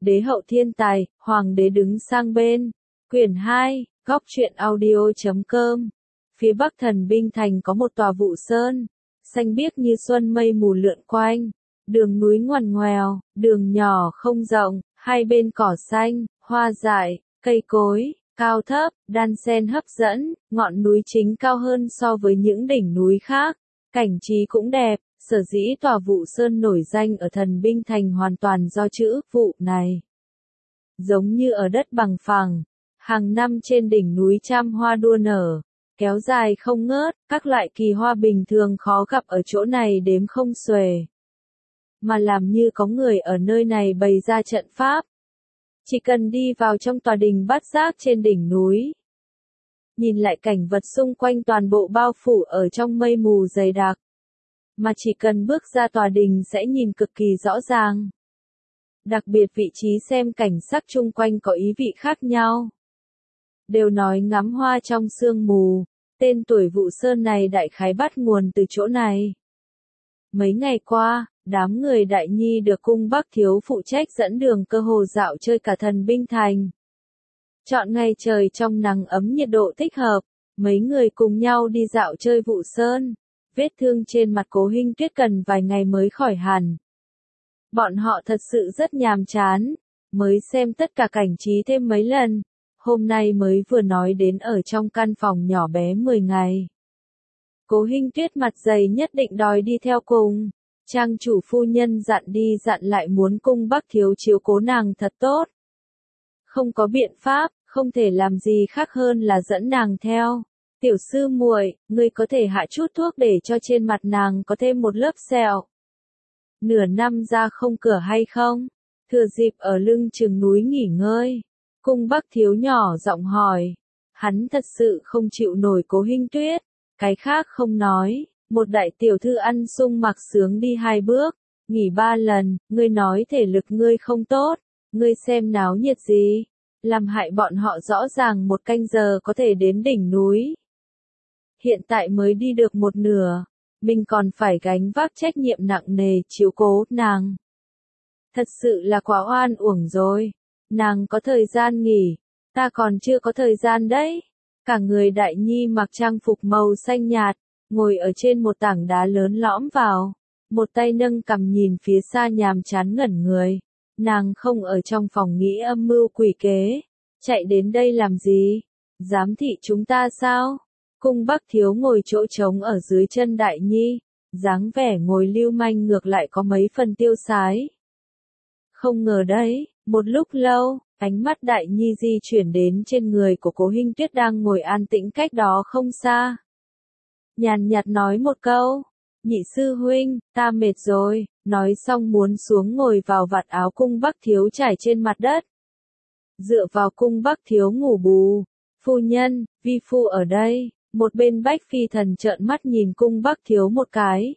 Đế hậu thiên tài, hoàng đế đứng sang bên. Quyển 2, góc truyện audio.com. Phía bắc Thần Binh Thành có một tòa Vụ Sơn, xanh biếc như xuân mây mù lượn quanh. Đường núi ngoằn ngoèo, đường nhỏ không rộng, hai bên cỏ xanh, hoa dại, cây cối, cao thấp, đan xen hấp dẫn, ngọn núi chính cao hơn so với những đỉnh núi khác. Cảnh trí cũng đẹp, sở dĩ tòa Vụ Sơn nổi danh ở Thần Binh Thành hoàn toàn do chữ Vụ này. Giống như ở đất bằng phẳng, hàng năm trên đỉnh núi trăm hoa đua nở, kéo dài không ngớt, các loại kỳ hoa bình thường khó gặp ở chỗ này đếm không xuể. Mà làm như có người ở nơi này bày ra trận pháp. Chỉ cần đi vào trong tòa đình Bát Giác trên đỉnh núi, nhìn lại cảnh vật xung quanh toàn bộ bao phủ ở trong mây mù dày đặc. Mà chỉ cần bước ra tòa đình sẽ nhìn cực kỳ rõ ràng. Đặc biệt vị trí xem cảnh sắc chung quanh có ý vị khác nhau. Đều nói ngắm hoa trong sương mù, tên tuổi Vụ Sơn này đại khái bắt nguồn từ chỗ này. Mấy ngày qua, đám người Đại Nhi được cung Bắc Thiếu phụ trách dẫn đường cơ hồ dạo chơi cả Thần Binh Thành. Chọn ngày trời trong nắng ấm nhiệt độ thích hợp, mấy người cùng nhau đi dạo chơi Vụ Sơn. Vết thương trên mặt Cố Hinh Tuyết cần vài ngày mới khỏi hẳn. Bọn họ thật sự rất nhàm chán, mới xem tất cả cảnh trí thêm mấy lần. Hôm nay mới vừa nói đến ở trong căn phòng nhỏ bé 10 ngày. Cố Hinh Tuyết mặt dày nhất định đòi đi theo cùng. Trang chủ phu nhân dặn đi dặn lại muốn cung Bắc Thiếu chiếu cố nàng thật tốt. Không có biện pháp, không thể làm gì khác hơn là dẫn nàng theo. Tiểu sư muội, ngươi có thể hạ chút thuốc để cho trên mặt nàng có thêm một lớp sẹo. Nửa năm ra không cửa hay không? Thừa dịp ở lưng chừng núi nghỉ ngơi. Cung Bắc Thiếu nhỏ giọng hỏi. Hắn thật sự không chịu nổi Cố Hinh Tuyết. Cái khác không nói. Một đại tiểu thư ăn sung mặc sướng đi 2 bước. Nghỉ 3 lần. Ngươi nói thể lực ngươi không tốt. Ngươi xem náo nhiệt gì. Làm hại bọn họ rõ ràng 1 canh giờ có thể đến đỉnh núi. Hiện tại mới đi được 1 nửa. Mình còn phải gánh vác trách nhiệm nặng nề chiếu cố nàng. Thật sự là quá oan uổng rồi. Nàng có thời gian nghỉ, ta còn chưa có thời gian đấy. Cả người Đại Nhi mặc trang phục màu xanh nhạt, ngồi ở trên một tảng đá lớn lõm vào. Một tay nâng cằm nhìn phía xa nhàm chán ngẩn người. Nàng không ở trong phòng nghĩ âm mưu quỷ kế. Chạy đến đây làm gì? Giám thị chúng ta sao? Cung Bắc Thiếu ngồi chỗ trống ở dưới chân Đại Nhi. Dáng vẻ ngồi lưu manh ngược lại có mấy phần tiêu sái. Không ngờ đấy, một lúc lâu, ánh mắt Đại Nhi di chuyển đến trên người của Cố Hinh Tuyết đang ngồi an tĩnh cách đó không xa. Nhàn nhạt nói một câu, nhị sư huynh, ta mệt rồi, nói xong muốn xuống ngồi vào vạt áo Cung Bắc Thiếu trải trên mặt đất. Dựa vào Cung Bắc Thiếu ngủ bù, phu nhân, vi phu ở đây, một bên Bách Phi Thần trợn mắt nhìn Cung Bắc Thiếu một cái.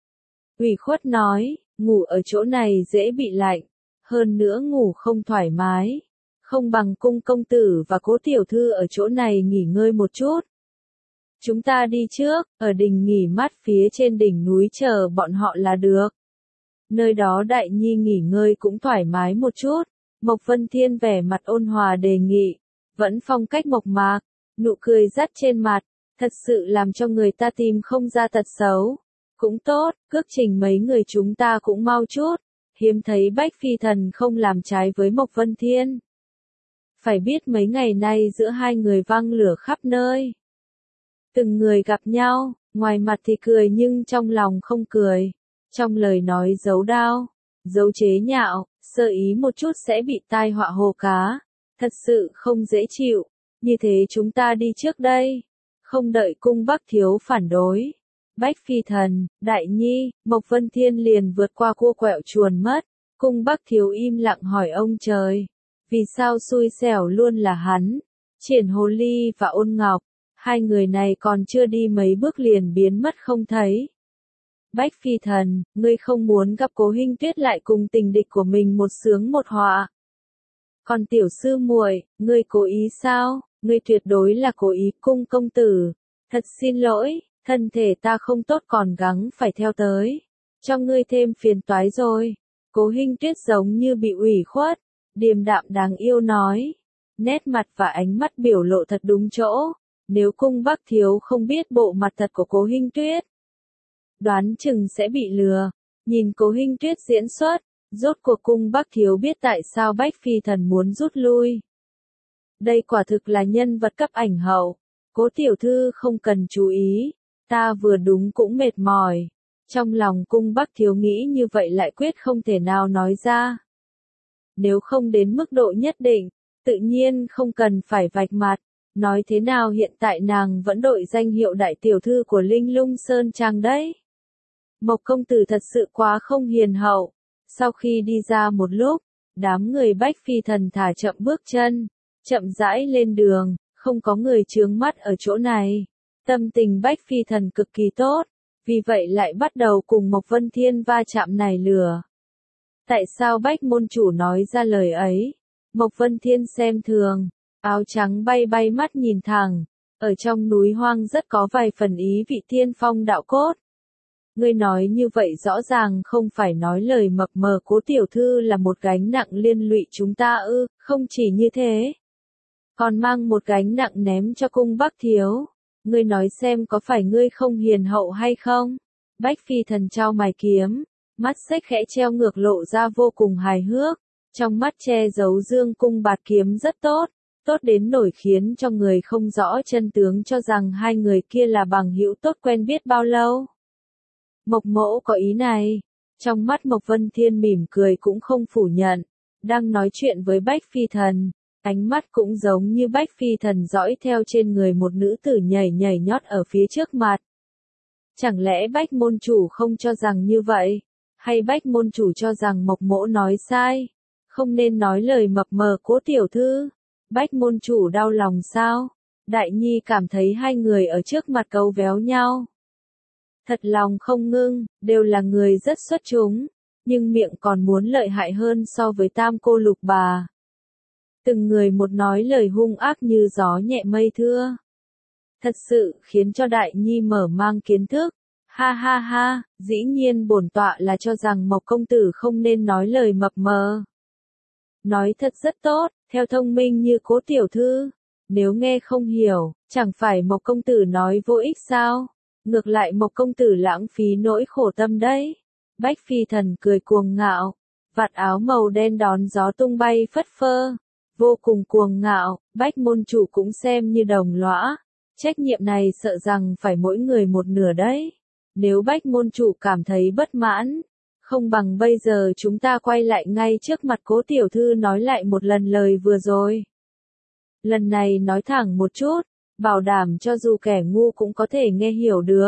Ủy khuất nói, ngủ ở chỗ này dễ bị lạnh. Hơn nữa ngủ không thoải mái, không bằng Cung công tử và Cố tiểu thư ở chỗ này nghỉ ngơi một chút. Chúng ta đi trước, ở đình nghỉ mát phía trên đỉnh núi chờ bọn họ là được. Nơi đó Đại Nhi nghỉ ngơi cũng thoải mái một chút. Mộc Vân Thiên vẻ mặt ôn hòa đề nghị, vẫn phong cách mộc mạc, nụ cười dắt trên mặt, thật sự làm cho người ta tìm không ra tật xấu. Cũng tốt, cước trình mấy người chúng ta cũng mau chút. Hiếm thấy Bách Phi Thần không làm trái với Mộc Vân Thiên. Phải biết mấy ngày nay giữa hai người văng lửa khắp nơi. Từng người gặp nhau, ngoài mặt thì cười nhưng trong lòng không cười. Trong lời nói giấu đao, giấu chế nhạo, sơ ý một chút sẽ bị tai họa hồ cá. Thật sự không dễ chịu. Như thế chúng ta đi trước đây. Không đợi Cung Bắc Thiếu phản đối. Bách Phi Thần, Đại Nhi, Mộc Vân Thiên liền vượt qua cua quẹo chuồn mất. Cung Bắc Thiếu im lặng hỏi ông trời. Vì sao xui xẻo luôn là hắn? Triển Hồ Ly và Ôn Ngọc, hai người này còn chưa đi mấy bước liền biến mất không thấy. Bách Phi Thần, ngươi không muốn gặp Cố Hinh Tuyết lại cùng tình địch của mình một sướng một họa. Còn tiểu sư muội, ngươi cố ý sao? Ngươi tuyệt đối là cố ý. Cung công tử, thật xin lỗi. Thân thể ta không tốt còn gắng phải theo tới. Cho ngươi thêm phiền toái rồi. Cố Hinh Tuyết giống như bị ủy khuất. điềm đạm đáng yêu nói. Nét mặt và ánh mắt biểu lộ thật đúng chỗ. Nếu cung Bắc Thiếu không biết bộ mặt thật của Cố Hinh Tuyết, đoán chừng sẽ bị lừa. Nhìn Cố Hinh Tuyết diễn xuất, rốt cuộc cung Bắc Thiếu biết tại sao Bách Phi Thần muốn rút lui. Đây quả thực là nhân vật cấp ảnh hậu. Cố tiểu thư không cần chú ý, ta vừa đúng cũng mệt mỏi. Trong lòng cung Bắc Thiếu nghĩ như vậy lại quyết không thể nào nói ra. Nếu không đến mức độ nhất định, tự nhiên không cần phải vạch mặt. Nói thế nào hiện tại nàng vẫn đội danh hiệu đại tiểu thư của Linh Lung Sơn Trang đấy. Mộc công tử thật sự quá không hiền hậu. Sau khi đi ra một lúc, đám người Bách Phi Thần thả chậm bước chân, chậm rãi lên đường, không có người chướng mắt ở chỗ này. Tâm tình Bách Phi Thần cực kỳ tốt, vì vậy lại bắt đầu cùng Mộc Vân Thiên va chạm nảy lửa. Tại sao Bách môn chủ nói ra lời ấy? Mộc Vân Thiên xem thường, áo trắng bay bay mắt nhìn thẳng, ở trong núi hoang rất có vài phần ý vị tiên phong đạo cốt. Ngươi nói như vậy rõ ràng không phải nói lời mập mờ Cố tiểu thư là một gánh nặng liên lụy chúng ta ư, không chỉ như thế. Còn mang một gánh nặng ném cho cung Bắc Thiếu. Ngươi nói xem có phải ngươi không hiền hậu hay không? Bách Phi Thần trao mày kiếm, mắt xếch khẽ treo ngược lộ ra vô cùng hài hước. Trong mắt che giấu dương cung bạt kiếm rất tốt, tốt đến nổi khiến cho người không rõ chân tướng cho rằng hai người kia là bằng hữu tốt quen biết bao lâu. Mộc mỗ có ý này. Trong mắt Mộc Vân Thiên mỉm cười cũng không phủ nhận. Đang nói chuyện với Bách Phi Thần, ánh mắt cũng giống như Bách Phi Thần dõi theo trên người một nữ tử nhảy nhảy nhót ở phía trước mặt. Chẳng lẽ Bách môn chủ không cho rằng như vậy? Hay Bách môn chủ cho rằng Mộc mỗ nói sai? Không nên nói lời mập mờ Cố tiểu thư. Bách môn chủ đau lòng sao? Đại Nhi cảm thấy hai người ở trước mặt cấu véo nhau. Thật lòng không ngưng, đều là người rất xuất chúng, nhưng miệng còn muốn lợi hại hơn so với tam cô lục bà. Từng người một nói lời hung ác như gió nhẹ mây thưa. Thật sự khiến cho Đại Nhi mở mang kiến thức. Ha ha ha, dĩ nhiên bổn tọa là cho rằng Mộc công tử không nên nói lời mập mờ. Nói thật rất tốt, theo thông minh như Cố tiểu thư. Nếu nghe không hiểu, chẳng phải Mộc công tử nói vô ích sao? Ngược lại Mộc công tử lãng phí nỗi khổ tâm đấy. Bách Phi Thần cười cuồng ngạo, vạt áo màu đen đón gió tung bay phất phơ, vô cùng cuồng ngạo. Bách môn chủ cũng xem như đồng lõa, trách nhiệm này sợ rằng phải mỗi người một nửa đấy. Nếu Bách môn chủ cảm thấy bất mãn, không bằng bây giờ chúng ta quay lại ngay trước mặt Cố tiểu thư nói lại một lần lời vừa rồi. Lần này nói thẳng một chút, bảo đảm cho dù kẻ ngu cũng có thể nghe hiểu được.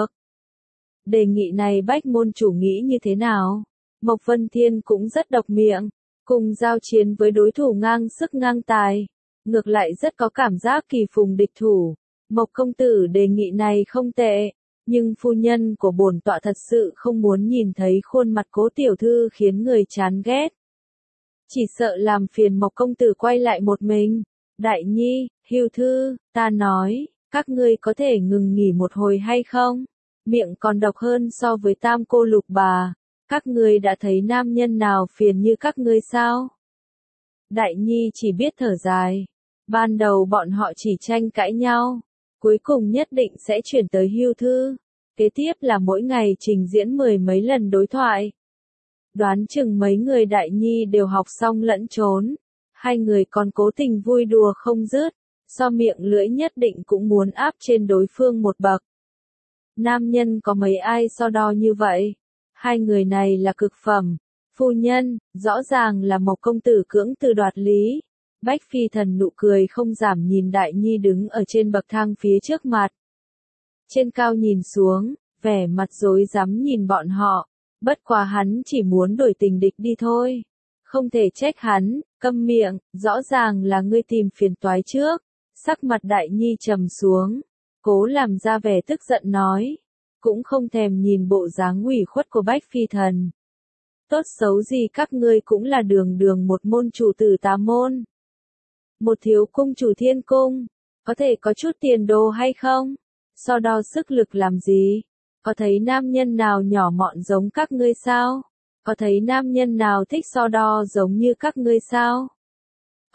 Đề nghị này Bách môn chủ nghĩ như thế nào? Mộc Vân Thiên cũng rất độc miệng, cùng giao chiến với đối thủ ngang sức ngang tài, ngược lại rất có cảm giác kỳ phùng địch thủ. Mộc công tử đề nghị này không tệ, nhưng phu nhân của bổn tọa thật sự không muốn nhìn thấy khuôn mặt Cố tiểu thư khiến người chán ghét. Chỉ sợ làm phiền Mộc công tử quay lại một mình. Đại Nhi, Hưu Thư, ta nói, các ngươi có thể ngừng nghỉ một hồi hay không? Miệng còn độc hơn so với tam cô lục bà. Các ngươi đã thấy nam nhân nào phiền như các ngươi sao? Đại Nhi chỉ biết thở dài. Ban đầu bọn họ chỉ tranh cãi nhau, cuối cùng nhất định sẽ chuyển tới Hưu Thư. Kế tiếp là mỗi ngày trình diễn 10 mấy lần đối thoại. Đoán chừng mấy người Đại Nhi đều học xong lẫn trốn. Hai người còn cố tình vui đùa không dứt, so miệng lưỡi nhất định cũng muốn áp trên đối phương một bậc. Nam nhân có mấy ai so đo như vậy? Hai người này là cực phẩm. Phu nhân, rõ ràng là Mộc công tử cưỡng từ đoạt lý. Bách Phi Thần nụ cười không giảm nhìn Đại Nhi đứng ở trên bậc thang phía trước mặt. Trên cao nhìn xuống, vẻ mặt rối rắm nhìn bọn họ. Bất quá hắn chỉ muốn đổi tình địch đi thôi. Không thể trách hắn, câm miệng, rõ ràng là ngươi tìm phiền toái trước. Sắc mặt Đại Nhi trầm xuống, cố làm ra vẻ tức giận nói, cũng không thèm nhìn bộ dáng ủy khuất của Bách Phi Thần. Tốt xấu gì các ngươi cũng là đường đường một môn chủ tử Tà môn. Một thiếu cung chủ Thiên cung, có thể có chút tiền đồ hay không? So đo sức lực làm gì? Có thấy nam nhân nào nhỏ mọn giống các ngươi sao? Có thấy nam nhân nào thích so đo giống như các ngươi sao?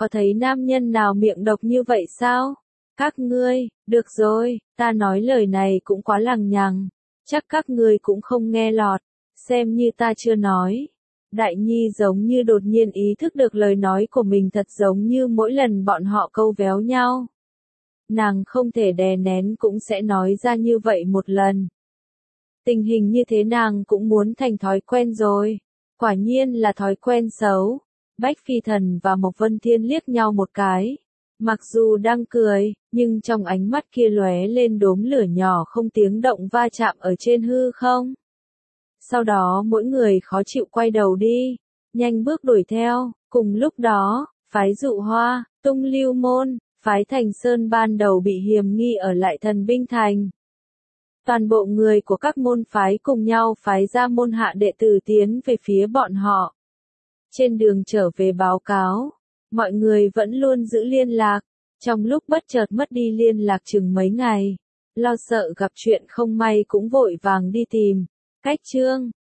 có thấy nam nhân nào miệng độc như vậy sao? Các ngươi, được rồi, ta nói lời này cũng quá lằng nhằng, chắc các ngươi cũng không nghe lọt, xem như ta chưa nói. Đại Nhi giống như đột nhiên ý thức được lời nói của mình thật giống như mỗi lần bọn họ câu véo nhau. Nàng không thể đè nén cũng sẽ nói ra như vậy một lần. Tình hình như thế nàng cũng muốn thành thói quen rồi. Quả nhiên là thói quen xấu. Bách Phi Thần và Mộc Vân Thiên liếc nhau một cái. Mặc dù đang cười, nhưng trong ánh mắt kia lóe lên đốm lửa nhỏ không tiếng động va chạm ở trên hư không. Sau đó mỗi người khó chịu quay đầu đi, nhanh bước đuổi theo. Cùng lúc đó, phái Dụ Hoa, Tung Lưu Môn, phái Thành Sơn ban đầu bị hiềm nghi ở lại Thần Binh Thành. Toàn bộ người của các môn phái cùng nhau phái ra môn hạ đệ tử tiến về phía bọn họ. Trên đường trở về báo cáo, mọi người vẫn luôn giữ liên lạc, trong lúc bất chợt mất đi liên lạc chừng mấy ngày. Lo sợ gặp chuyện không may cũng vội vàng đi tìm. Cách chương